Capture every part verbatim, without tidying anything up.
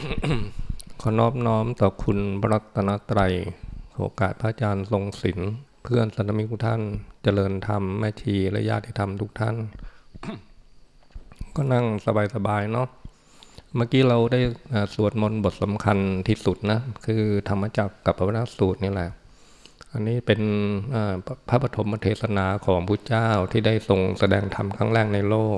ขอนอบน้อมต่อคุณพระรัตนตรัยโอกาสพระอาจารย์ทรงศิลป์เพื่อนสันมิกทุกท่านเจริญธรรมแม่ชีและญาติธรรมทุกท่าน ก็นั่งสบายๆเนาะเมื่อกี้เราได้สวดมนต์บทสำคัญที่สุดนะคือธรรมจักรกับปวัตนสูตรนี่แหละอันนี้เป็นพระปฐมเทศนาของพุทธเจ้าที่ได้ทรงแสดงธรรมครั้งแรกในโลก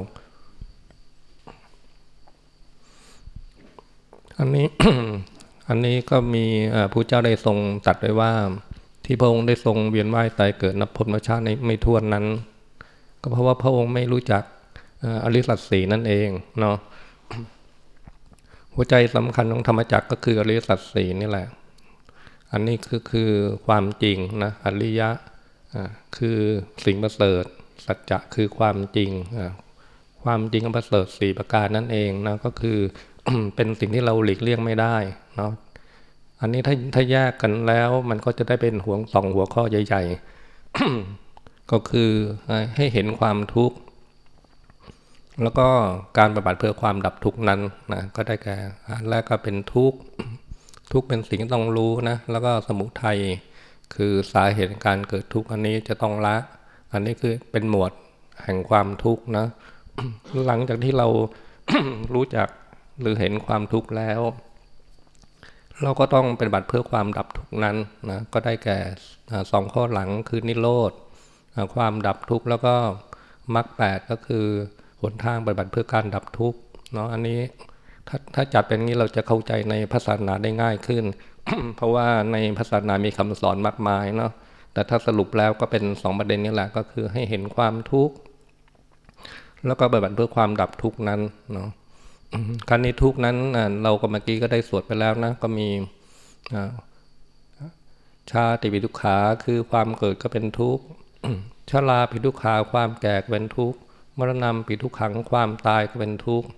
อันนี้ อันนี้ก็มีพระเจ้าได้ทรงตรัสไว้ว่าที่พระองค์ได้ทรงเวียนว่ายตายเกิดนับพบนับชาติในไม่ถ้วนนั้นก็เพราะว่าพระองค์ไม่รู้จักอริยสัจสี่นั่นเองเนาะหัวใจสำคัญของธรรมจักรก็คืออริยสัจสี่นี่แหละอันนี้คือคือความจริงนะอริยะคือสิ่งประเสริฐสัจจะคือความจริงความจริงอันประเสริฐสี่ประการนั่นเองนะก็คือ เป็นสิ่งที่เราหลีกเลี่ยงไม่ได้เนาะอันนี้ถ้าถ้าแยกกันแล้วมันก็จะได้เป็นหัวสองหัวข้อใหญ่ๆ ก็คือให้เห็นความทุกข์แล้วก็การปฏิบัติเพื่อความดับทุกข์นั้นนะก็ได้แก่อันแรกก็เป็นทุกข์ทุกข์เป็นสิ่งที่ต้องรู้นะแล้วก็สมุทัยคือสาเหตุการเกิดทุกข์อันนี้จะต้องละอันนี้คือเป็นหมวดแห่งความทุกข์นะ หลังจากที่เรา รู้จักหรือเห็นความทุกข์แล้วเราก็ต้องปฏิบัติเพื่อความดับทุกข์นั้นนะก็ได้แก่สองข้อหลังคือนิโรธความดับทุกข์แล้วก็มรรคแปดก็คือหนทางปฏิบัติเพื่อการดับทุกข์เนาะอันนี้ถ้าถ้าจัดเป็นงี้เราจะเข้าใจในพระศาสนาได้ง่ายขึ้น เพราะว่าในพระศาสนามีคำสอนมากมายเนาะแต่ถ้าสรุปแล้วก็เป็นสองประเด็นนี้แหละก็คือให้เห็นความทุกข์แล้วก็ปฏิบัติเพื่อความดับทุกข์นั้นเนาะการในทุกข์นั้นเราก็เมื่อกี้ก็ได้สวดไปแล้วนะก็มีชาติปิทุกขาคือความเกิดก็เป็นทุกข์ชราปิทุกขาความแก่ก็เป็นทุกข์มรณะปิทุกขังความตายก็เป็นทุกข์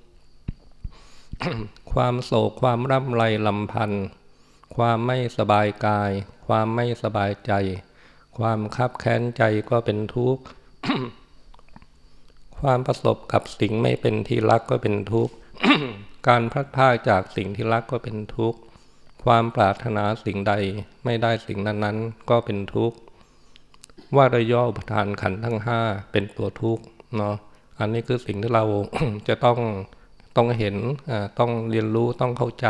ความโศกความร่ำไรลำพันธ์ความไม่สบายกายความไม่สบายใจความคับแค้นใจก็เป็นทุกข์ ความประสบกับสิ่งไม่เป็นที่รักก็เป็นทุกข์ การพลัดพรากจากสิ่งที่รักก็เป็นทุกข์ความปรารถนาสิ่งใดไม่ได้สิ่งนั้นๆก็เป็นทุกข์ว่าโดยย่ออุปทานขันธ์ทั้งห้าเป็นตัวทุกข์เนาะอันนี้คือสิ่งที่เรา จะต้องต้องเห็นต้องเรียนรู้ต้องเข้าใจ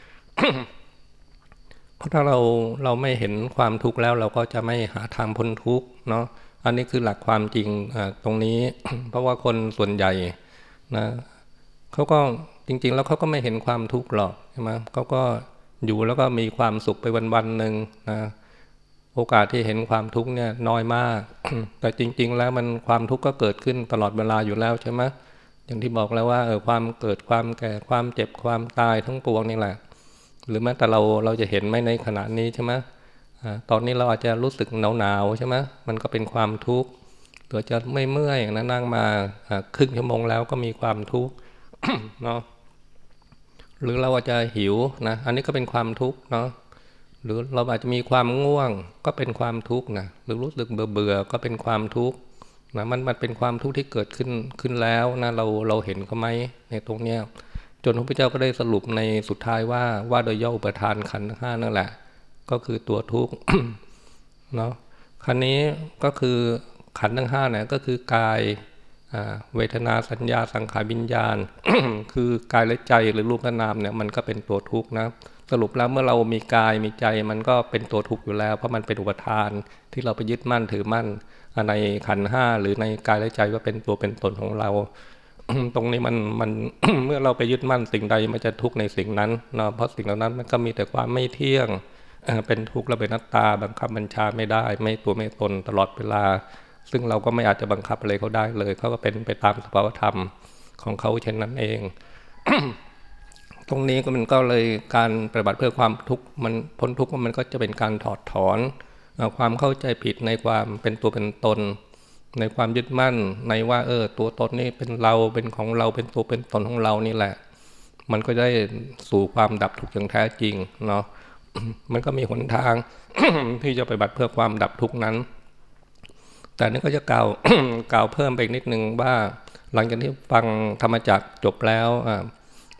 เพราะถ้าเราเราไม่เห็นความทุกข์แล้วเราก็จะไม่หาทางพ้นทุกข์เนาะอันนี้คือหลักความจริงตรงนี้ เพราะว่าคนส่วนใหญ่นะเขาก็จริงๆแล้วเขาก็ไม่เห็นความทุกข์หรอกใช่ไหมเขาก็อยู่แล้วก็มีความสุขไปวันๆหนึ่งนะโอกาสที่เห็นความทุกข์เนี่ยน้อยมาก แต่จริงๆแล้วมันความทุกข์ก็เกิดขึ้นตลอดเวลาอยู่แล้วใช่ไหมอย่างที่บอกแล้วว่าเออความเกิดความแก่ความเจ็บความตายทั้งปวงนี่แหละหรือแม้แต่เราเราจะเห็นไหมในขณะนี้ใช่ไหมตอนนี้เราอาจจะรู้สึกหนาวๆใช่ไหมมันก็เป็นความทุกข์หรือจะไม่เมื่อยอย่างนั้นนั่งมาครึ่งชั่วโมงแล้วก็มีความทุกข์ เนาะหรือเราอาจจะหิวนะอันนี้ก็เป็นความทุกข์เนาะหรือเราอาจจะมีความง่วงก็เป็นความทุกข์นะหรือรู้สึกเบื่อเบื่อก็เป็นความทุกข์นะมันมันเป็นความทุกข์ที่เกิดขึ้นขึ้นแล้วนะเราเราเห็นเขาไหมในตรงเนี้ยจนพระพุทธเจ้าก็ได้สรุปในสุดท้ายว่าว่าโดยย่ออุปทานขันธ์ห้านั่นแหละก็คือตัวทุกข์ เนาะคันนี้ก็คือขันธ์ทั้งห้าเนี่ยก็คือกายเวทนาสัญญาสังขารวิญญาณ คือกายและใจหรือรูปและนามเนี่ยมันก็เป็นตัวทุกข์นะสรุปแล้วเมื่อเรามีกายมีใจมันก็เป็นตัวทุกข์อยู่แล้วเพราะมันเป็นอุปทานที่เราไปยึดมั่นถือมั่นในขันธ์ห้าหรือในกายและใจว่าเป็นตัวเป็นตนของเรา ตรงนี้มันมัน เมื่อเราไปยึดมั่นสิ่งใดมันจะทุกข์ในสิ่งนั้นเนาะเพราะสิ่งเหล่านั้นมันก็มีแต่ความไม่เที่ยงเป็นทุกข์และเป็นอนัตตาบังคับบัญชาไม่ได้ไม่ตัวไม่ตนตลอดเวลาซึ่งเราก็ไม่อาจจะบังคับอะไรเขาได้เลยเขาก็เป็นไปตามสภาวธรรมของเขาเช่นนั้นเอง ตรงนี้ก็มันก็เลยการปฏิบัติเพื่อความทุกข์มันพ้นทุกข์มันก็จะเป็นการถอดถอนความเข้าใจผิดในความเป็นตัวเป็นตนในความยึดมั่นในว่าเออตัวตนนี่เป็นเราเป็นของเราเป็นตัวเป็นตนของเรานี่แหละมันก็ได้สู่ความดับทุกข์อย่างแท้จริงเนาะ มันก็มีหนทาง ที่จะปฏิบัติเพื่อความดับทุกข์นั้นแต่นี่ก็จะกล่าว กล่าวเพิ่มไปอีกนิดนึงว่าหลังจากที่ฟังธรรมจักรจบแล้ว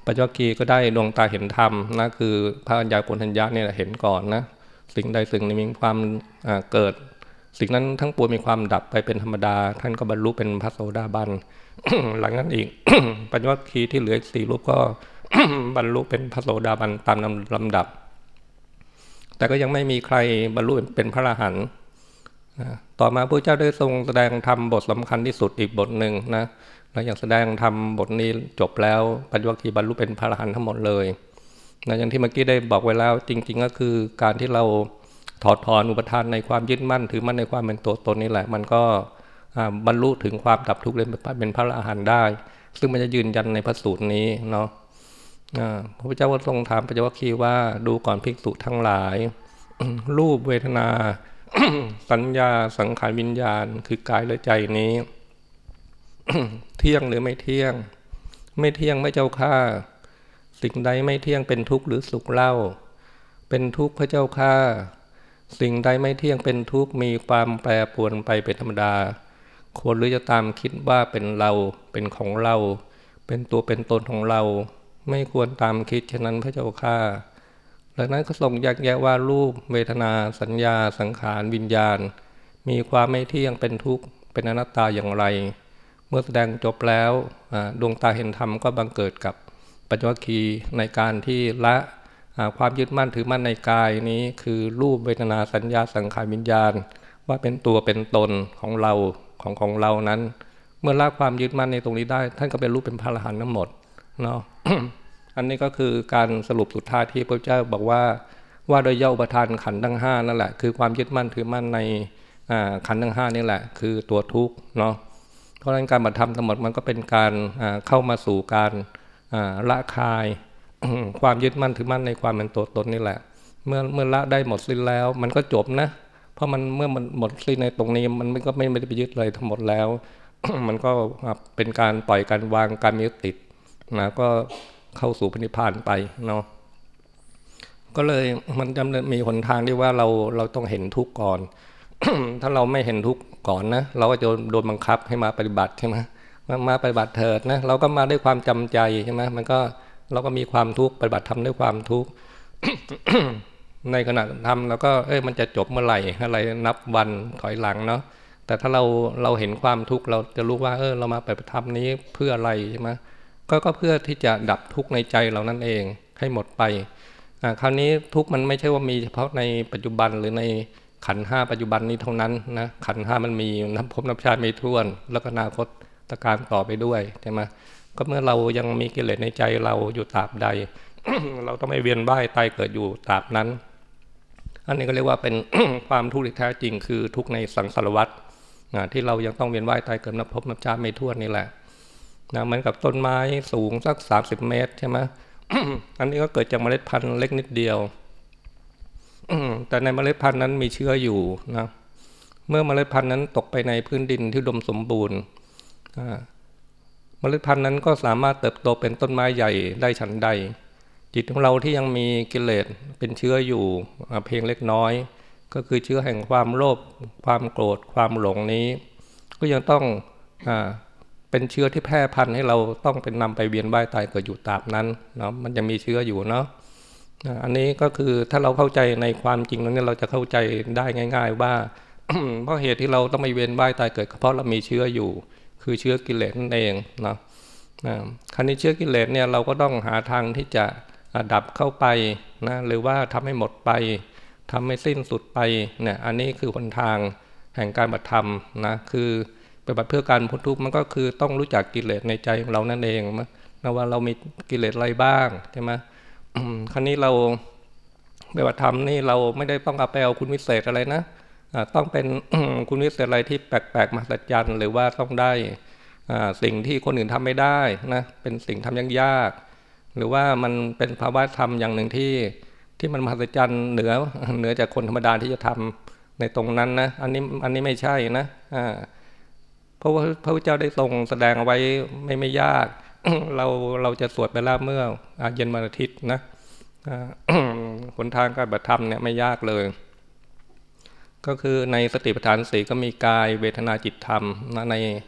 ปัญจวัคคีย์ก็ได้ดวงตาเห็นธรรมนะคือพระอัญญาโกณฑัญญะเนี่ยเห็นก่อนนะสิ่งใดสิ่งหนึ่งมีความเกิดสิ่งนั้นทั้งปวงมีความดับไปเป็นธรรมดาท่านก็บรรลุเป็นพระโสดาบัน หลังนั้นอีก ปัญจวัคคีย์ที่เหลือสี่รูปก็ บรรลุเป็นพระโสดาบันตามลำดับแต่ก็ยังไม่มีใครบรรลุเป็นพระอรหันต์ต่อมาพระเจ้าได้ทรงแสดงธรรมบทสำคัญที่สุดอีกบทหนึ่งนะหลังจากแสดงธรรมบทนี้จบแล้วปัญจวัคคีย์บรรลุเป็นพระอรหันต์ทั้งหมดเลยนะอย่างที่เมื่อกี้ได้บอกไว้แล้วจริงๆก็คือการที่เราถอดถอนอุปทานในความยึดมั่นถือมั่นในความเป็นตัวตนนี่แหละมันก็บรรลุถึงความดับทุกข์เป็นพระอรหันต์ได้ซึ่งมันจะยืนยันในพระสูตรนี้เนาะพระพุทธเจ้าก็ทรงถามปัญจวัคคีย์ว่าดูก่อนภิกษุทั้งหลาย รูปเวทนา สัญญาสังขารวิญญาณคือกายและใจนี้ เที่ยงหรือไม่เที่ยงไม่เที่ยงไม่เจ้าข้าสิ่งใดไม่เที่ยงเป็นทุกข์หรือสุขเล่าเป็นทุกข์พระเจ้าข้าสิ่งใดไม่เที่ยงเป็นทุกข์มีความแปรปรวนไปเป็นธรรมดาควรหรือจะตามคิดว่าเป็นเราเป็นของเราเป็นตัวเป็นตนของเราไม่ควรตามคิดฉะนั้นพระเจ้าข้าดังนั้นก็ทรงแยกแยะว่ารูปเวทนาสัญญาสังขารวิญญาณมีความไม่เที่ยงเป็นทุกข์เป็นอนัตตาอย่างไรเมื่อแสดงจบแล้วดวงตาเห็นธรรมก็บังเกิดกับปัญจวัคคีย์ในการที่ละความยึดมั่นถือมั่นในกายนี้คือรูปเวทนาสัญญาสังขารวิญญาณว่าเป็นตัวเป็นตนของเราของของเรานั้นเมื่อละความยึดมั่นในตรงนี้ได้ท่านก็เป็นรูปเป็นพระอรหันต์ทั้งหมดเนาะ อันนี้ก็คือการสรุปสุดท้ายที่พระเจ้าบอกว่าว่าโดยย่ออุปทานขันธ์ทั้งห้านั่นแหละคือความยึดมั่นถือมั่นในขันธ์ทั้งห้านี่แหละคือตัวทุกข์เนาะเพราะฉะนั้นการปฏิธรรมทั้งหมดมันก็เป็นการเข้ามาสู่การละคายความยึดมั่นถือมั่นในความเป็นตัวตนนี่แหละเมื่อเมื่อละได้หมดสิ้นแล้วมันก็จบนะเพราะมันเมื่อมันหมดสิ้นในตรงนี้มันก็ไม่ได้ไปยึดเลยทั้งหมดแล้ว มันก็เป็นการปล่อยการวางการยึดติดนะก็เข้าสู่พระนิพพานไปเนาะก็เลยมันจำมีหนทางที่ว่าเราเราต้องเห็นทุกข์ก่อน ถ้าเราไม่เห็นทุกข์ก่อนนะเราก็จะโดนบังคับให้มาปฏิบัติใช่ไหมมามาปฏิบัติเถิดนะเราก็มาด้วยความจำใจใช่ไหมมันก็เราก็มีความทุกข์ปฏิบัติทำด้วยความทุกข์ ในขณะทำแล้วก็เอ้ยมันจะจบเมื่อไหร่อะไรนับวันถอยหลังเนาะแต่ถ้าเราเราเห็นความทุกข์เราจะรู้ว่าเออเรามาปฏิบัติธรรมนี้เพื่ออะไรใช่ไหมก็ก็เพื่อที่จะดับทุกข์ในใจเรานั่นเองให้หมดไปคราวนี้ทุกข์มันไม่ใช่ว่ามีเฉพาะในปัจจุบันหรือในขันธ์ห้าปัจจุบันนี้เท่านั้นนะขันธ์ห้ามันมีนับพบนับชาติไม่ถ้วนแล้วก็อนาคตการต่อไปด้วยใช่ไหมก็เมื่อเรายังมีกิเลสในใจเราอยู่ตราบใด เราต้องไม่เวียนว่ายตายเกิดอยู่ตราบนั้นอันนี้ก็เรียกว่าเป็น ความทุกข์ที่แท้จริงคือทุกข์ในสังสารวัฏที่เรายังต้องเวียนว่ายตายเกิดนับพบนับชาติไม่ถ้วนนี่แหละนะเหมือนกับต้นไม้สูงสักสามสิบเมตรใช่ไหม อันนี้ก็เกิดจากเมล็ดพันธุ์เล็กนิดเดียว แต่ในเมล็ดพันธุ์นั้นมีเชื้ออยู่นะเมื่อเมล็ดพันธุ์นั้นตกไปในพื้นดินที่อุดมสมบูรณ์เมล็ดพันธุ์นั้นก็สามารถเติบโตเป็นต้นไม้ใหญ่ได้ฉันใดจิตของเราที่ยังมีกิเลสเป็นเชื้ออยู่เพียงเล็กน้อยก็คือเชื้อแห่งความโลภความโกรธความหลงนี้ก็ยังต้องอ่าเป็นเชื้อที่แพร่พันธุ์ให้เราต้องเป็นนำไปเวียนว่ายตายเกิดอยู่ตราบนั้นเนาะมันยังมีเชื้ออยู่เนาะอันนี้ก็คือถ้าเราเข้าใจในความจริงตรงนี้เราจะเข้าใจได้ง่ายๆว่า เพราะเหตุที่เราต้องไปเวียนว่ายตายเกิดเพราะเรามีเชื้ออยู่คือเชื้อกิเลสนั่นเองเนาะคราวนี้เชื้อกิเลสเนี่ยเราก็ต้องหาทางที่จะดับเข้าไปนะหรือว่าทำให้หมดไปทำให้สิ้นสุดไปเนี่ยอันนี้คือหนทางแห่งการปฏิธรรมนะคือปฏิบัติเพื่อการพ้นทุกข์มันก็คือต้องรู้จักกิเลสในใจของเรานั่นเองนะว่าเรามีกิเลสอะไรบ้างใช่ไหมคราวนี้เราปฏิบัติธรรมนี่เราไม่ได้ต้องเอาไปเอาคุณวิเศษอะไรนะต้องเป็น คุณวิเศษอะไรที่แปลกๆมหัศจรรย์หรือว่าต้องได้สิ่งที่คนอื่นทำไม่ได้นะเป็นสิ่งทำยากๆหรือว่ามันเป็นภาวะธรรมอย่างหนึ่งที่ที่มันมหัศจรรย์เหนือเหนือจากคนธรรมดาที่จะทำในตรงนั้นนะอันนี้อันนี้ไม่ใช่นะเพราะว่าพระพุทธเจ้าได้ทรงแสดงเอาไว้ไม่ไม่ยาก เราเราจะสวดไปแล้วเมื่อเย็นวันอาทิตย์นะหนทางการปฏิบัติธรรมเนี่ยไม่ยากเลยก็คือในสติปัฏฐานสี่ก็มีกายเวทนาจิตธรรมนะใน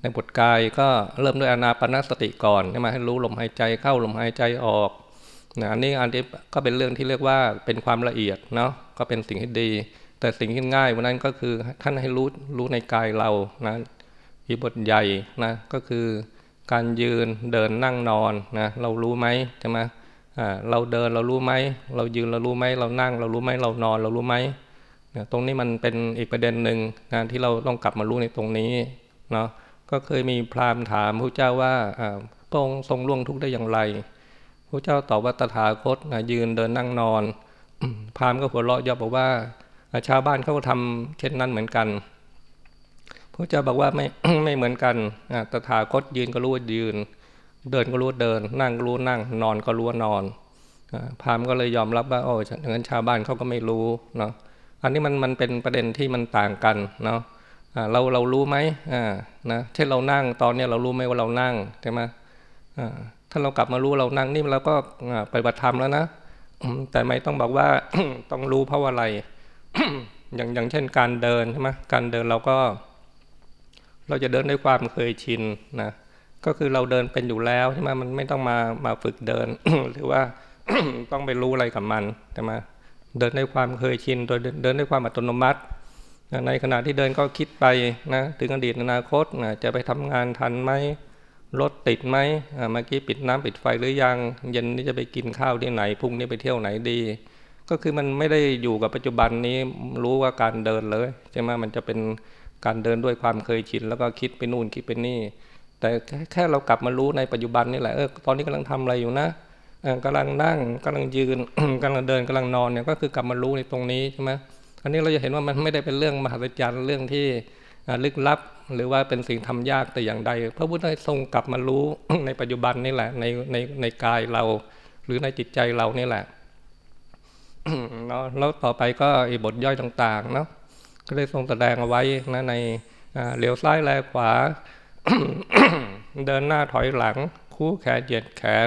ในบทกายก็เริ่มด้วยอานาปานสติก่อนใช่ไหมให้รู้ลมหายใจเข้าลมหายใจออกนะอันนี้อันนี้ก็เป็นเรื่องที่เรียกว่าเป็นความละเอียดเนาะก็เป็นสิ่งที่ดีแต่สิ่งที่ง่ายวันนั้นก็คือท่านให้รู้รู้ในกายเรานะอีบทใหญ่นะก็คือการยืนเดินนั่งนอนนะเรารู้ไหมใช่ไหมอ่าเราเดินเรารู้ไหมเรายืนเรารู้ไหมเรานั่งเรารู้ไหมเรานอนเรารู้ไหมเนี่ยตรงนี้มันเป็นอีกประเด็นหนึ่งนะที่เราต้องกลับมารู้ในตรงนี้เนาะก็เคยมีพราหมณ์ถามพระเจ้าว่าพระองค์ทรงล่วงทุกข์ได้อย่างไรพระเจ้าตอบว่าตถาคตนะยืนเดินนั่งนอนพราหมณ์ก็หัวเราะย่อบอกว่าชาวบ้านเขาก็ทำเช่นนั้นเหมือนกันพระเจ้าบอกว่าไม่ ไม่เหมือนกันตถาคตยืนก็รู้ว่ายืนเดินก็รู้ว่าเดินนั่งก็รู้นั่งนอนก็รู้ว่านอนพราหมณ์ก็เลยยอมรับว่าโอ้ฉะนั้นชาวบ้านเขาก็ไม่รู้เนาะอันนี้มันมันเป็นประเด็นที่มันต่างกันเนาะเราเรารู้ไหมนะเช่นเรานั่งตอนนี้เรารู้ไหมว่าเรานั่งใช่ไหมถ้าเรากลับมารู้เรานั่งนี่เราก็ปฏิบัติธรรมแล้วนะแต่ไม่ต้องบอกว่า ต้องรู้เพราะว่าอะไร อย่างอย่างเช่นการเดินใช่ไหมการเดินเราก็เราจะเดินด้วยความเคยชินนะก็คือเราเดินเป็นอยู่แล้วใช่ไหมมันไม่ต้องมามาฝึกเดิน หรือว่า ต้องไปรู้อะไรกับมันใช่ไหมเดินด้วยความเคยชินโดยเดินด้วยความอัตโนมัติในขณะที่เดินก็คิดไปนะถึงอดีตอนาคตนะจะไปทำงานทันไหมรถติดไหมเมื่อกี้ปิดน้ำปิดไฟหรือยังเย็นนี้จะไปกินข้าวที่ไหนพรุ่งนี้ไปเที่ยวไหนดีก็คือมันไม่ได้อยู่กับปัจจุบันนี้รู้ว่าการเดินเลยใช่ไหมมันจะเป็นการเดินด้วยความเคยชินแล้วก็คิดไปนู่นคิดไปนี่แต่แค่เรากลับมารู้ในปัจจุบันนี่แหละเออตอนนี้กำลังทำอะไรอยู่นะกำลังนั่งกำลังยืน กำลังเดินกำลังนอนเนี่ยก็คือกลับมารู้ในตรงนี้ใช่ไหมอันนี้เราจะเห็นว่ามันไม่ได้เป็นเรื่องมหัศจรรย์เรื่องที่ลึกลับหรือว่าเป็นสิ่งทำยากแต่อย่างใดพระพุทธเจ้าทรงกลับมารู้ ในปัจจุบันนี่แหละในในในกายเราหรือในจิตใจเรานี่แหละ เนาะแล้วต่อไปก็อีบทย่อยต่างๆเนาะก็ได้ทรงแสดงเอาไว้นะในเหลียวซ้ายแลขวา เดินหน้าถอยหลังคู่แขนเหยียดแขน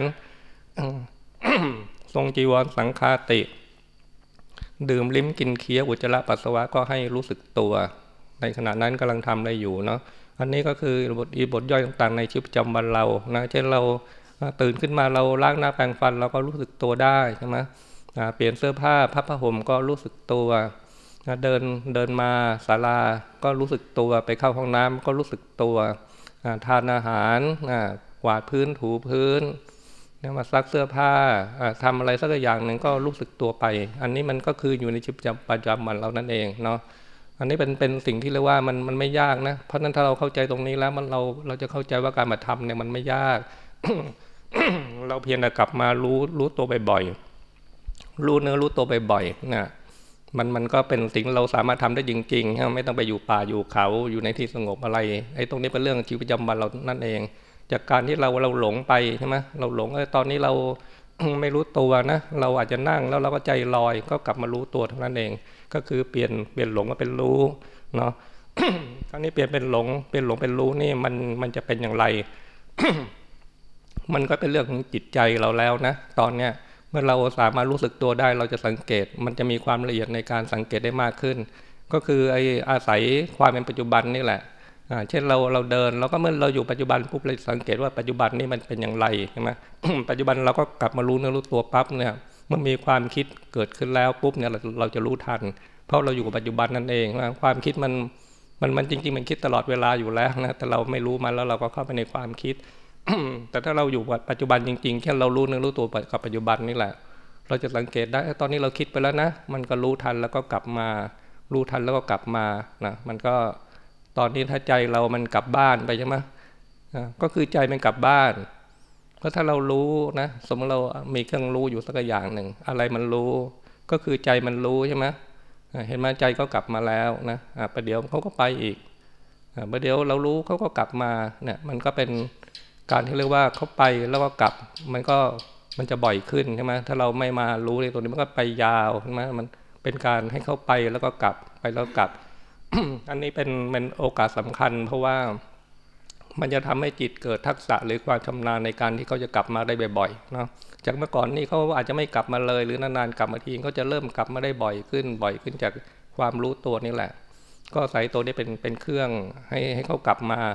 ทรงจีวรสังฆาติดื่มลิ้มกินเคี้ยวอุจจาระปัสสาวะก็ให้รู้สึกตัวในขณะนั้นกำลังทำอะไรอยู่เนาะอันนี้ก็คือบทอีบทย่อยต่างๆในชีวิตประจำวันเรานะเช่นเราตื่นขึ้นมาเราล้างหน้าแปรงฟันเราก็รู้สึกตัวได้ใช่ไหมเปลี่ยนเสื้อผ้าพับผ้าห่มก็รู้สึกตัวเดินเดินมาศาลาก็รู้สึกตัวไปเข้าห้องน้ำก็รู้สึกตัวทานอาหารกวาดพื้นถูพื้นมาซักเสื้อผ้าทำอะไรสักอย่างหนึ่งก็รู้สึกตัวไปอันนี้มันก็คืออยู่ในชีวิตประจำวันเรานั่นเองเนาะอันนี้เป็นเป็นสิ่งที่เรียกว่ามันมันไม่ยากนะเพราะนั้นถ้าเราเข้าใจตรงนี้แล้วมันเราเราจะเข้าใจว่าการปฏิบัติธรรมเนี่ยมันไม่ยาก เราเพียงแต่กลับมารู้รู้ตัวบ่อยๆรู้เนื้อรู้ตัวบ่อยๆนะมันมันก็เป็นสิ่งเราสามารถทำได้จริงๆไม่ต้องไปอยู่ป่าอยู่เขาอยู่ในที่สงบอะไรไอ้ตรงนี้เป็นเรื่องชีวิตประจำวันเรานั่นเองจากการที่เราเราหลงไปใช่ไหมเราหลงเออตอนนี้เรา ไม่รู้ตัวนะเราอาจจะนั่งแล้วเราก็ใจลอยก็กลับมารู้ตัวเท่านั้นเองก็คือเปลี่ยนเปลี่ยนหลงมาเป็นรู้เนาะ ครั้งนี้เปลี่ยนเป็นหลงเปลี่ยนหลงเป็นรู้นี่มันมันจะเป็นอย่างไร มันก็เป็นเรื่องของจิตใจเราแล้วนะตอนเนี้ยเมื่อเราสามารถรู้สึกตัวได้เราจะสังเกตมันจะมีความละเอียดในการสังเกตได้มากขึ้นก็คือไอ้อาศัยความเป็นปัจจุบันนี่แหละเช่นเราเราเดินเราก็เมื่อเราอยู่ปัจจุบันปุ๊บเราสังเกตว่าปัจจุบันนี้มันเป็นอย่างไรใช่ไหม ปัจจุบันเราก็กลับมารู้เนื้อรู้ตัวปั๊บเนี่ยเมื่อมีความคิดเกิดขึ้นแล้วปุ๊บเนี่ยเราเราจะรู้ทันเพราะเราอยู่กับปัจจุบันนั่นเองว่าความคิดมันมันมันจริงๆมันคิดตลอดเวลาอยู่แล้วนะแต่เราไม่รู้มันแล้วเราก็เข้าไปในความคิด แต่ถ้าเราอยู่กับปัจจุบันจริงๆแค่เรารู้เนื้อรู้ตัวกับปัจจุบันนี่แหละเราจะสังเกตได้ตอนนี้เราคิดไปแล้วนะมันก็รู้ทันแล้วก็กลับมารู้ทันแล้วก็กลับมานะมันก็ตอนนี้ถ้าใจเรามันกลับบ้านไปใช่ไหมก็คือใจมันกลับบ้านก็ถ้าเรารู้นะสมมติเรามีเครื่องรู้อยู่สักอย่างหนึ่งอะไรมันรู้ก็คือใจมันรู้ใช่ไหมเห็นไหมใจก็กลับมาแล้วนะประเดี๋ยวเขาก็ไปอีกประเดี๋ยวเรารู้เขาก็กลับมาเนี่ยมันก็เป็นการที่เรียกว่าเขาไปแล้วก็กลับมันก็มันจะบ่อยขึ้นใช่ไหมถ้าเราไม่มารู้ในตัวนี้มันก็ไปยาวใช่ไหมมันเป็นการให้เขาไปแล้วก็กลับไปแล้วกลับ อันนี้เป็นเป็นโอกาสสำคัญเพราะว่ามันจะทำให้จิตเกิดทักษะหรือความชำนาญในการที่เขาจะกลับมาได้บ่อยๆเนาะจากเมื่อก่อนนี่เขาอาจจะไม่กลับมาเลยหรือนานๆกลับมาทีเขาจะเริ่มกลับมาได้บ่อยขึ้นบ่อยขึ้นจากความรู้ตัวนี่แหละก็ใส่ตัวนี้เป็นเป็นเครื่องให้ให้เขากลับมา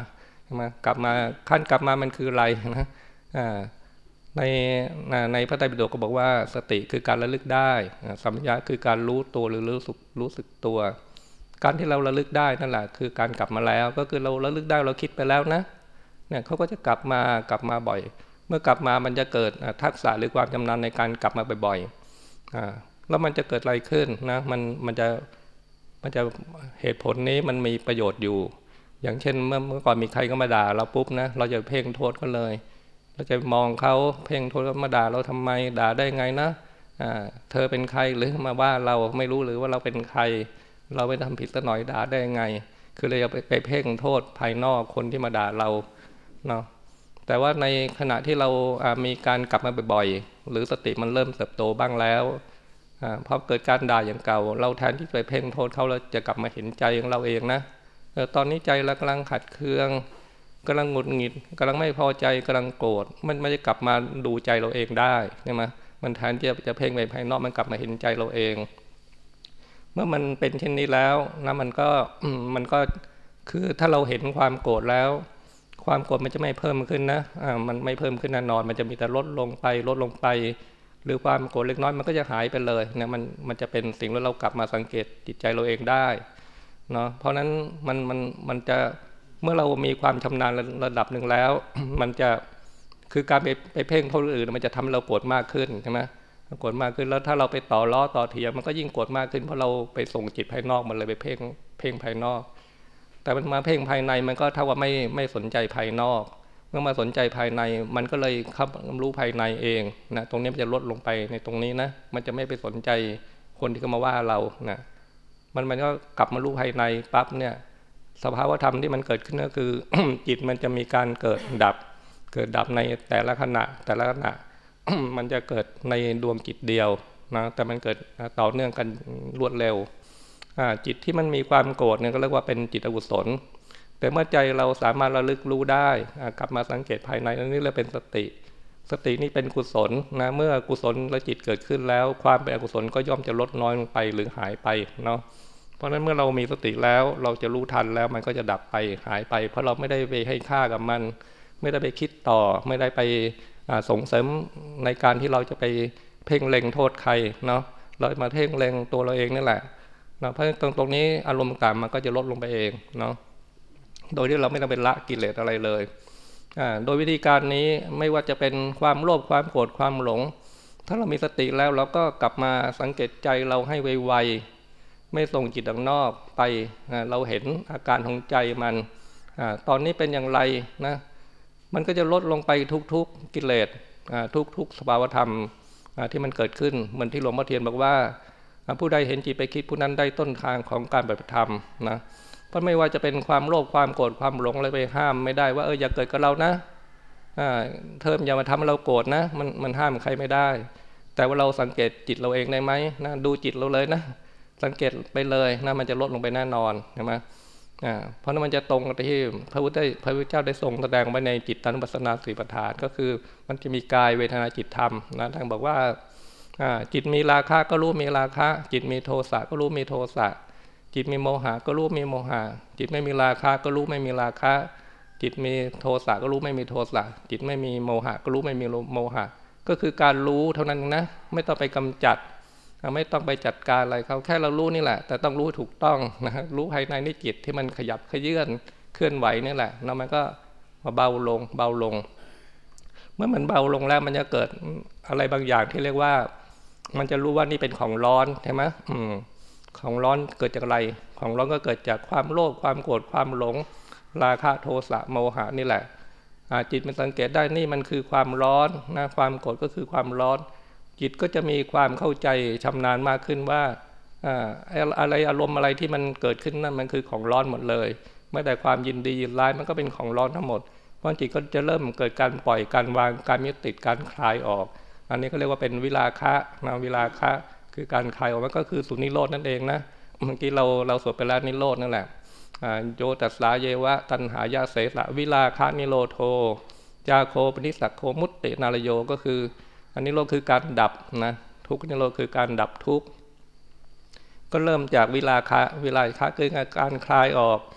มากลับมาขั้นกลับมามันคืออะไรนะในในพระไตรปิฎกก็บอกว่าสติคือการระลึกได้สัมปชัญญะคือการรู้ตัวหรือรู้สึกรู้สึกตัวการที่เราระลึกได้นั่นแหละคือการกลับมาแล้วก็คือเราระลึกได้เราคิดไปแล้วนะเนี่ยเขาก็จะกลับมากลับมาบ่อยเมื่อกลับมามันจะเกิดทักษะหรือความชำนาญในการกลับมาบ่อยๆแล้วมันจะเกิดอะไรขึ้นนะมันมันจะมันจะเหตุผลนี้มันมีประโยชน์อยู่อย่างเช่นเมื่อเมื่อก่อนมีใครก็มาด่าเราปุ๊บนะเราจะเพ่งโทษเขาเลยเราจะมองเขาเพ่งโทษมาด่าเราทำไมด่าได้ไงนะเธอเป็นใครหรือมาว่าเราไม่รู้หรือว่าเราเป็นใครเราไปทำผิดสักหน่อยด่าได้ไงคือเราจะไปเพ่งโทษภายนอกคนที่มาด่าเราเนาะแต่ว่าในขณะที่เรามีการกลับมาบ่อยๆหรือสติมันเริ่มเติบโตบ้างแล้วพอเกิดการด่าอย่างเก่าเราแทนที่ไปเพ่งโทษเขาเราจะกลับมาเห็นใจของเราเองนะตอนนี้ใจเรากำลังขัดเคืองกำลังหงุดหงิดกำลังไม่พอใจกำลังโกรธมันไม่จะกลับมาดูใจเราเองได้ใช่ไหมมันแทนที่จะเพ่งไปภายนอกมันกลับมาเห็นใจเราเองเมื่อมันเป็นเช่นนี้แล้วนะมันก็มันก็คือถ้าเราเห็นความโกรธแล้วความโกรธมันจะไม่เพิ่มขึ้นนะอ่ามันไม่เพิ่มขึ้นแน่นอนมันจะมีแต่ลดลงไปลดลงไปหรือความโกรธเล็กน้อยมันก็จะหายไปเลยนะมันมันจะเป็นสิ่งที่เรากลับมาสังเกตจิตใจเราเองได้เนาะเพราะนั้นมันมันมันจะเมื่อเรามีความชำนาญระดับหนึ่งแล้ว มันจะคือการไปไปเพ่งคนอื่นมันจะทำให้เราโกรธมากขึ้นใช่ไหมโกรธมากขึ้นแล้วถ้าเราไปต่อล้อต่อเถียงมันก็ยิ่งโกรธมากขึ้นเพราะเราไปส่งจิตภายนอกมันเลยไปเพ่งเพ่งภายนอกแต่มันมาเพ่งภายในมันก็เท่ากับไม่ไม่สนใจภายนอกเมื่อมาสนใจภายในมันก็เลยเข้ารู้ภายในเองนะตรงนี้มันจะลดลงไปในตรงนี้นะมันจะไม่ไปสนใจคนที่เขามาว่าเรานะมันมันก็กลับมารู้ภายในปั๊บเนี่ยสภาวธรรมที่มันเกิดขึ้นก็คือ จิตมันจะมีการเกิดดับเกิดดับในแต่ละขณะแต่ละขณะ มันจะเกิดในดวงจิตเดียวนะแต่มันเกิดต่อเนื่องกันรวดเร็วจิตที่มันมีความโกรธเนี่ยก็เรียกว่าเป็นจิตอกุศลแต่เมื่อใจเราสามารถระลึกรู้ได้กลับมาสังเกตภายในนี่เรียกเป็นสติสตินี่เป็นกุศลนะเมื่อกุศลและจิตเกิดขึ้นแล้วความเป็นอกุศลก็ย่อมจะลดน้อยลงไปหรือหายไปเนาะเพราะฉะนั้นเมื่อเรามีสติแล้วเราจะรู้ทันแล้วมันก็จะดับไปหายไปเพราะเราไม่ได้ไปให้ค่ากับมันไม่ได้ไปคิดต่อไม่ได้ไปส่งเสริมในการที่เราจะไปเพ่งเล็งโทษใครเนาะเรามาเพ่งเล็งตัวเราเองนี่แหละนะเพราะตรงตรงนี้อารมณ์ต่างมันก็จะลดลงไปเองเนาะโดยที่เราไม่ต้องเป็นละกิเลสอะไรเลยโดยวิธีการนี้ไม่ว่าจะเป็นความโลภความโกรธความหลงถ้าเรามีสติแล้วเราก็กลับมาสังเกตใจเราให้ไวๆไม่ส่งจิตออกนอกไปเราเห็นอาการของใจมันตอนนี้เป็นอย่างไรนะมันก็จะลดลงไปทุกๆกิเลสทุกๆสภาวธรรมที่มันเกิดขึ้นเหมือนที่หลวงพ่อเทียนบอกว่าผู้ใดเห็นจิตไปคิดผู้นั้นได้ต้นทางของการปฏิบัติธรรมนะเพราะไม่ว่าจะเป็นความโลภความโกรธความหลงอะไรไปห้ามไม่ได้ว่าเอออย่าเกิดกับเรานะเธออย่ามาทำให้เราโกรธนะมันมันห้ามใครไม่ได้แต่ว่าเราสังเกตจิตเราเองได้ไหมนะดูจิตเราเลยนะสังเกตไปเลยนะมันจะลดลงไปแน่นอนใช่ไหมเพราะนั้นมันจะตรงกับที่พระพุทธพระพุทธเจ้าได้ทรงแสดงไว้ในจิตตานุปัสสนาสี่ประธานก็คือมันจะมีกายเวทนาจิตธรรมนะท่านบอกว่าจิตมีราคะก็รู้มีราคะจิตมีโทสะก็รู้มีโทสะจิตมีโมหะก็รู้มีโมหะจิตไม่มีราคะก็รู้ไม่มีราคะจิตมีโทสะก็รู้ไม่มีโทสะจิตไม่มีโมหะก็รู้ไม่มีโมหะก็คือการรู้เท่านั้นนะไม่ต้องไปกำจัดไม่ต้องไปจัดการอะไรเขาแค่เรารู้นี่แหละแต่ต้องรู้ถูกต้องนะรู้ภายในนี่จิตที่มันขยับขยื่นเคลื่อนไหวนี่แหละแล้วมันก็มาเบาลงเบาลงเมื่อมันเบาลงแล้วมันจะเกิดอะไรบางอย่างที่เรียกว่ามันจะรู้ว่านี่เป็นของร้อนใช่ไหมอืมของร้อนเกิดจากอะไรของร้อนก็เกิดจากความโลภความโกรธความหลงราคะโทสะโมหะนี่แหละจิตมันสังเกตได้นี่มันคือความร้อนนะความโกรธก็คือความร้อนจิตก็จะมีความเข้าใจชำนาญมากขึ้นว่าอะไรอารมณ์อะไรที่มันเกิดขึ้นนั่นมันคือของร้อนหมดเลยไม่แต่ความยินดียินร้ายมันก็เป็นของร้อนทั้งหมดเพราะจิตก็จะเริ่มเกิดการปล่อยการวางการยึดติดการคลายออกอันนี้ก็เรียกว่าเป็นวิราคะนะวิราคะคือการคลายออกมันก็คือสุนิโรธนั่นเองนะเมื่อกี้เราเราสวดไปแล้วนิโรธนั่นแหละโยตัสสาเยวะตัณหายาเสสะวิราคะนิโรโธจาโคปนิสักโคมุตตินารโยก็คืออันนี้โลกคือการดับนะทุกข์นิโรธคือการดับทุกข์ก็เริ่มจากวิราคะวิราคะคือการคลายออก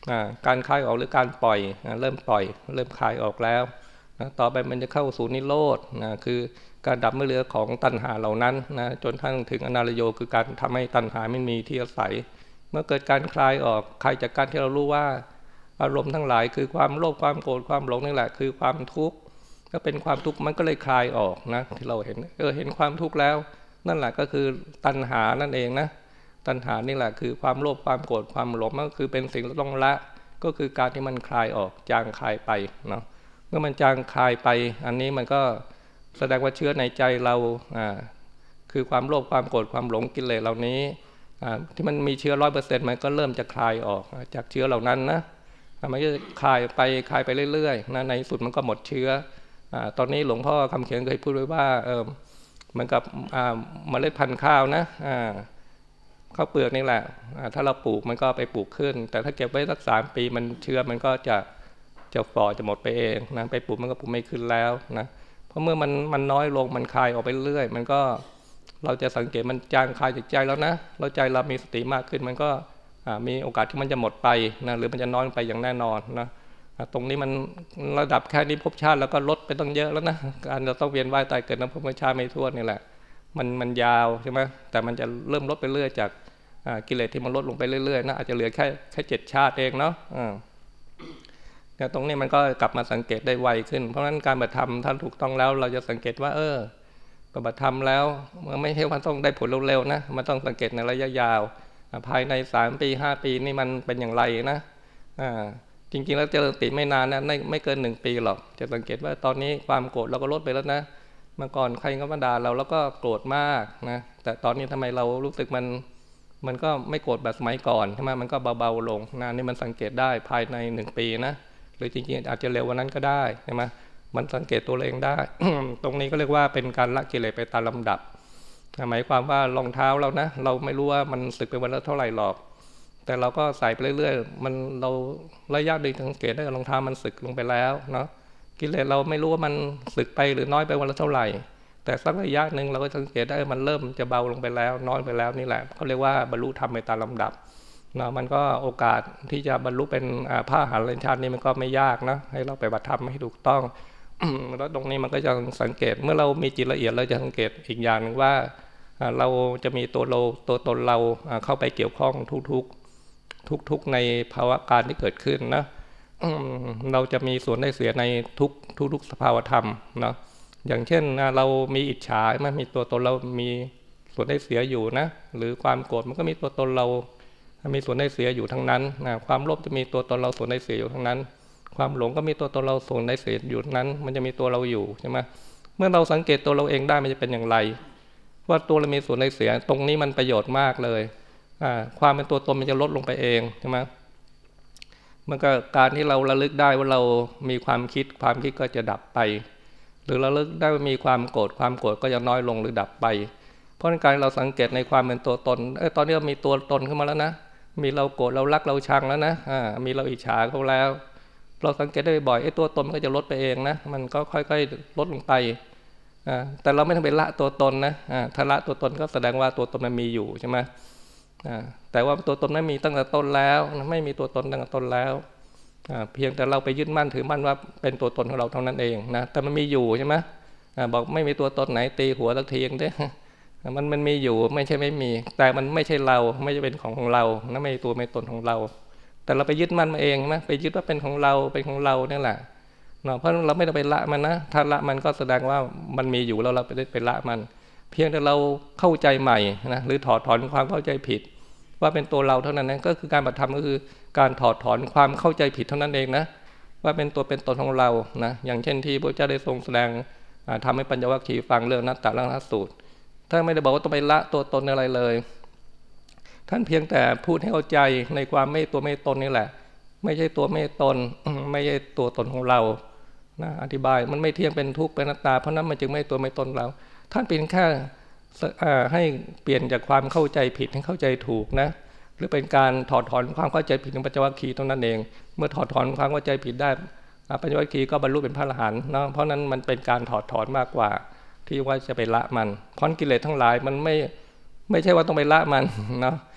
การคลายออกหรือการปล่อยเริ่มปล่อยเริ่มคลายออกแล้วนะต่อไปมันจะเข้าสู่นิโรธนะคือการดับไม่เหลือของตัณหาเหล่านั้นนะจนทั้งถึงอนารโยคือการทำให้ตัณหาไม่มีที่อาศัยเมื่อเกิดการคลายออกคลายจากการที่เรารู้ว่าอารมณ์ทั้งหลายคือความโลภความโกรธความหลงนี่แหละคือความทุกข์ก็เป็นความทุกข์มันก็เลยคลายออกนะที่เราเห็นเออเห็นความทุกข์แล้วนั่นแหละก็คือตัณหานั่นเองนะตัณหานี่แหละคือความโลภความโกรธความหลงก็คือเป็นสิ่งที่ต้องละก็คือการที่มันคลายออกจางคลายไปเนาะเมื่อมันจางคลายไปอันนี้มันก็แสดงว่าเชื้อในใจเราอ่าคือความโลภความโกรธความหลงกิเลสเหล่านี้ที่มันมีเชื้อร้อยเปอร์เซ็นต์มันก็เริ่มจะคลายออกจากเชื้อเหล่านั้นนะมันก็คลายไปคลายไปเรื่อยๆนะในสุดมันก็หมดเชื้อตอนนี้หลวงพ่อคำเขียนเคยพูดไว้ว่าเออเหมือนกับเมล็ดพันธุ์ข้าวนะข้าวเปลือกนี่แหละถ้าเราปลูกมันก็ไปปลูกขึ้นแต่ถ้าเก็บไว้สักสามปีมันเชื้อมันก็จะจะฝ่อจะหมดไปเองนะไปปลูกมันก็ปลูกไม่ขึ้นแล้วนะเพราะเมื่อมันมันน้อยลงมันคลายออกไปเรื่อยมันก็เราจะสังเกตมันจางคลายจากใจแล้วนะเราใจเรามีสติมากขึ้นมันก็มีโอกาสที่มันจะหมดไปนะหรือมันจะน้อยไปอย่างแน่นอนนะตรงนี้มันระดับแค่นี้ภพชาติแล้วก็ลดไปต้องเยอะแล้วนะการเราต้องเวียนว่ายตายเกิดนับภพชาติไม่ทั่วนี่แหละมันมันยาวใช่ไหมแต่มันจะเริ่มลดไปเรื่อยจากกิเลสที่มันลดลงไปเรื่อยๆนะอาจจะเหลือแค่แค่เจ็ดชาติเองเนาะแต่ตรงนี้มันก็กลับมาสังเกตได้ไวขึ้นเพราะฉะนั้นการปฏิบัติธรรมท่านถูกต้องแล้วเราจะสังเกตว่าเออปฏิบัติธรรมแล้วมันไม่ใช่ว่าต้องได้ผลเร็วๆนะมันต้องสังเกตในระยะยาวภายในสามปีห้าปีนี่มันเป็นอย่างไรนะจริงๆแล้วเจริญสติไม่นานนะไม่เกินหนึ่งปีหรอกจะสังเกตว่าตอนนี้ความโกรธเราก็ลดไปแล้วนะเมื่อก่อนใครก็มาด่าเราแล้วก็โกรธมากนะแต่ตอนนี้ทำไมเรารู้สึกมันมันก็ไม่โกรธแบบสมัยก่อนใช่ไหมมันก็เบาๆลงนะนี่มันสังเกตได้ภายในหนึ่งปีนะหรือจริงๆอาจจะเร็วกว่านั้นก็ได้ใช่ไหมมันสังเกตตัวเองได้ ตรงนี้ก็เรียกว่าเป็นการละกิเลสไปตามลำดับหมายความว่ารองเท้าเรานะเราไม่รู้ว่ามันสึกไปวันละเท่าไหร่หรอกแต่เราก็ใส่ไปเรื่อยๆมันเราระยะหนึ่งสังเกตได้รองเท้ามันสึกลงไปแล้วเนาะกิเลสเราไม่รู้ว่ามันสึกไปหรือน้อยไปวันละเท่าไหร่แต่สักระยะหนึ่งเราก็สังเกตได้มันเริ่มจะเบาลงไปแล้วน้อยไปแล้วนี่แหละเขาเรียกว่าบรรลุธรรมไปตามลำดับเนาะมันก็โอกาสที่จะบรรลุเป็นพระอรหันต์ชาตินี้มันก็ไม่ยากนะให้เราไปปฏิบัติธรรมให้ถูกต้องแล้วตรงนี้มันก็จะสังเกตเมื่อเรามีจิตละเอียดเราจะสังเกตอีกอย่างหนึ่งว่าเราจะมีตัวเราตัวตนเราเข้าไปเกี่ยวข้องทุกๆทุกๆในภาวะการที่เกิดขึ้นนะเราจะมีส่วนได้เสียในทุกทุกๆสภาวธรรมเนาะอย่างเช่นเรามีอิจฉามันมีตัวตนเรามีส่วนได้เสียอยู่นะหรือความโกรธมันก็มีตัวตนเรามีส่วนได้เสียอยู่ทั้งนั้นนะความโลภจะมีตัวตนเราส่วนได้เสียอยู่ทั้งนั้นความหลงก็มีตัวตนเราส่วนได้เสียอยู่ทั้งนั้นมันจะมีตัวเราอยู่ใช่ไหมเมื่อเราสังเกตตัวเราเองได้มันจะเป็นอย่างไรว่าตัวเรามีส่วนได้เสียตรงนี้มันประโยชน์มากเลยความเป็นตัวตนมันจะลดลงไปเองใช่ไหมมันก็การที่เราระลึกได้ว่าเรามีความคิดความคิดก็จะดับไปหรือระลึกได้ว่ามีความโกรธความโกรธก็จะน้อยลงหรือดับไปเพราะการเราสังเกตในความเป็นตัวตนเออตอนนี้เรามีตัวตนขึ้นมาแล้วนะมีเราโกรธเรารักเราชังแล้วนะอ่ามีเราอิจฉาเขาแล้วเราสังเกตได้บ่อยไอ้ตัวตนมันก็จะลดไปเองนะมันก็ค่อยๆลดลงไปอ่าแต่เราไม่ต้องไปละตัวตนนะอ่าถ้าละตัวตนก็แสดงว่าตัวตนมันมีอยู่ใช่ไหมอ่าแต่ว่าตัวตนไม่มีตั้งแต่ต้นแล้วไม่มีตัวตนตั้งแต่ต้นแล้วเพียงแต่เราไปยึดมั่นถือมั่นว่าเป็นตัวตนของเราเท่านั้นเองนะแต่มันมีอยู่ใช่ไหมบอกไม่มีตัวตนไหนตีหัวสักทีเด้มันมันมีอยู่ไม่ใช่ไม่มีแต่มันไม่ใช่เราไม่ใช่เป็นของของเรานะไม่ตัวไม่ตนของเราแต่เราไปยึดมั่นมาเองนะไปยึดว่าเป็นของเราเป็นของเราเนี่ยแหละเนาะเพราะเราไม่ได้ไปละมันนะถ้าละมันก็แสดงว่ามันมีอยู่แล้วเราไปได้ไปละมันเพียงแต่เราเข้าใจใหม่นะหรือถอดถอนความเข้าใจผิดว่าเป็นตัวเราเท่านั้นนะก็คือการปฏิธรรมก็คือการถอดถอนความเข้าใจผิดเท่านั้นเองนะว่าเป็นตัวเป็นตนของเรานะอย่างเช่นที่พระเจ้าได้ทรงแสดงทำให้ปัญญวัคคีย์ฟังเรื่องนัตตลักษณสูตรท่านไม่ได้บอกว่าต้องไปละตัวตนอะไรเลยท่านเพียงแต่พูดให้เข้าใจในความไม่ตัวไม่ตนนี่แหละไม่ใช่ตัวไม่ตนไม่ใช่ตัวตนของเรานะอธิบายมันไม่เที่ยงเป็นทุกข์เป็นอนัตตาเพราะนั้นมันจึงไม่ตัวไม่ตนเราท่านเพียงแค่ให้เปลี่ยนจากความเข้าใจผิดให้เข้าใจถูกนะหรือเป็นการถอดถอนความเข้าใจผิดของปัญจวัคคีย์ตรงนั้นเองเมื่อถอดถอนความเข้าใจผิดได้ปัญจวัคคีย์ก็บรรลุเป็นพระอรหันต์เนาะเพราะนั้นมันเป็นการถอดถอนมากกว่าที่ว่าจะไปละมันเพราะกิเลสทั้งหลายมันไม่ไม่ใช่ว่าต้องไปละมันเนาะ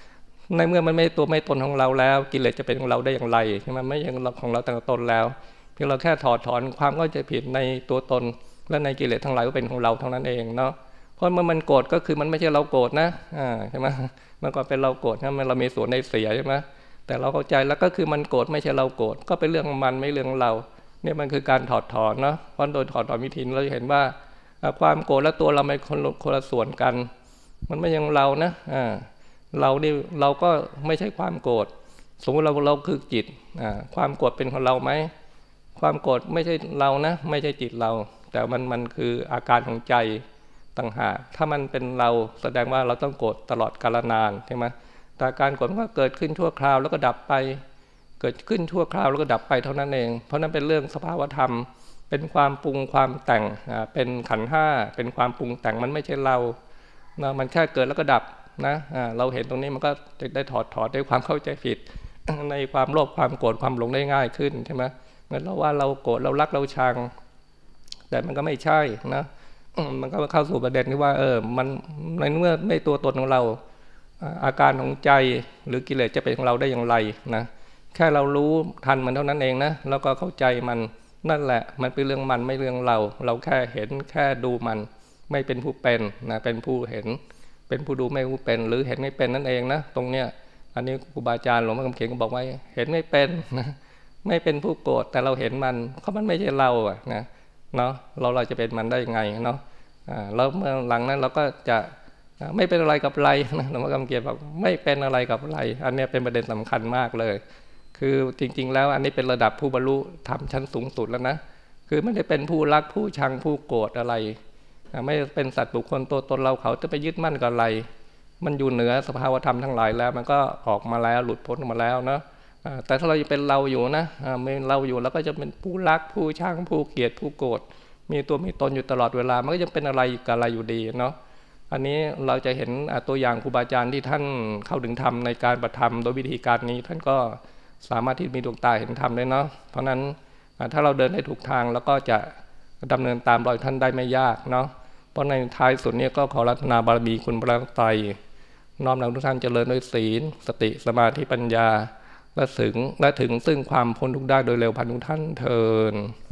ในเมื่อมันไม่ตัวไม่ตนของเราแล้วกิเลสจะเป็นของเราได้อย่างไรใช่ไหมไม่ใช่ของเราตั้งตนแล้วเพียงเราแค่ถอดถอนความเข้าใจผิดในตัวตนและในกิเลสทั้งหลายก็เป็นของเราเท่านั้นเองเนาะเพราะเมื่อมันโกรธก็คือมันไม่ใช่เราโกรธนะอ่าใช่ไหมเมื่อก่อนเป็นเราโกรธนะมันเรามีส่วนในเสียใช่ไหมแต่เราเข้าใจแล้วก็คือมันโกรธไม่ใช่เราโกรธก็เป็นเรื่องมันไม่เรื่องเราเนี่ยมันคือการถอดถอนเนาะเพราะโดยถอดถอนวิธีเราจะเห็นว่าความโกรธและตัวเราเป็นคนคนละส่วนกันมันไม่ใช่ของเรานะอ่าเรานี่เราก็ไม่ใช่ความโกรธสมมติเราเราคือจิตอ่าความโกรธเป็นของเราไหมความโกรธไม่ใช่เรานะไม่ใช่จิตเราแต่มันมันคืออาการของใจต่างหากถ้ามันเป็นเราแสดงว่าเราต้องโกรธตลอดกาลนานใช่ไหมแต่การโกรธมันก็เกิดขึ้นชั่วคราวแล้วก็ดับไปเกิดขึ้นชั่วคราวแล้วก็ดับไปเท่านั้นเองเพราะนั้นเป็นเรื่องสภาวธรรมเป็นความปรุงความแต่งอ่าเป็นขันธ์ห้าเป็นความปรุงแต่งมันไม่ใช่เรานะมันแค่เกิดแล้วก็ดับนะเราเห็นตรงนี้มันก็จะได้ถอดถอดด้วยความเข้าใจผิดในความโลภความโกรธความหลงได้ง่ายขึ้นใช่ไหมเหมือนเราว่าเราโกรธเรารักเราชังแต่มันก็ไม่ใช่นะมันก็เข้าสู่ประเด็นที่ว่าเออมันในเมื่อไม่ตัวตนของเราอาการของใจหรือกิเลสจะเป็นของเราได้อย่างไรนะแค่เรารู้ทันมันเท่านั้นเองนะแล้วก็เข้าใจมันนั่นแหละมันเป็นเรื่องมันไม่เรื่องเราเราแค่เห็นแค่ดูมันไม่เป็นผู้เป็นนะเป็นผู้เห็นเป็นผู้ดูไม่ผู้เป็นหรือเห็นไม่เป็นนั่นเองนะตรงเนี้ยอันนี้ครูบาอาจารย์หลวงพ่อคำเขียนก็บอกไว้เห็นไม่เป็นนะไม่เป็นผู้โกรธแต่เราเห็นมันเพราะมันไม่ใช่เราอะนะเนาะเราเราจะเป็นมันได้ยังไงเนาะอ่าแล้วเมื่อหลังนั้นเราก็จะไม่เป็นอะไรกับอะไรนะหลวงพ่อคำเขียนบอกไม่เป็นอะไรกับอะไรอันนี้เป็นประเด็นสำคัญมากเลยคือจริงๆแล้วอันนี้เป็นระดับผู้บรรลุธรรมชั้นสูงสุดแล้วนะคือไม่ได้เป็นผู้รักผู้ชังผู้โกรธอะไรไม่เป็นสัตว์บุคคลตัวตนเราเขาจะไปยึดมั่นกับอะไรมันอยู่เหนือสภาวธรรมทั้งหลายแล้วมันก็ออกมาแล้วหลุดพ้นมาแล้วเนาะแต่ถ้าเราจะเป็นเราอยู่นะไม่เราอยู่แล้วก็จะเป็นผู้รักผู้ชังผู้เกลียดผู้โกรธมีตัวมีตนอยู่ตลอดเวลามันก็ยังเป็นอะไรกับอะไรอยู่ดีเนาะอันนี้เราจะเห็นตัวอย่างครูบาอาจารย์ที่ท่านเข้าถึงธรรมในการปฏิธรรมโดยวิธีการนี้ท่านก็สามารถที่มีดวงตาเห็นธรรมได้เนาะเพราะนั้นถ้าเราเดินให้ถูกทางแล้วก็จะดำเนินตามรอยท่านได้ไม่ยากเนาะเพราะในท้ายสุดนี้ก็ขอรัตนาบารมีคุณพระไตรน้อมนำทุกท่านเจริญด้วยศีลสติสมาธิปัญญาและถึงและถึงซึ่งความพ้นทุกข์ได้โดยเร็วพันทุกท่านเทอญ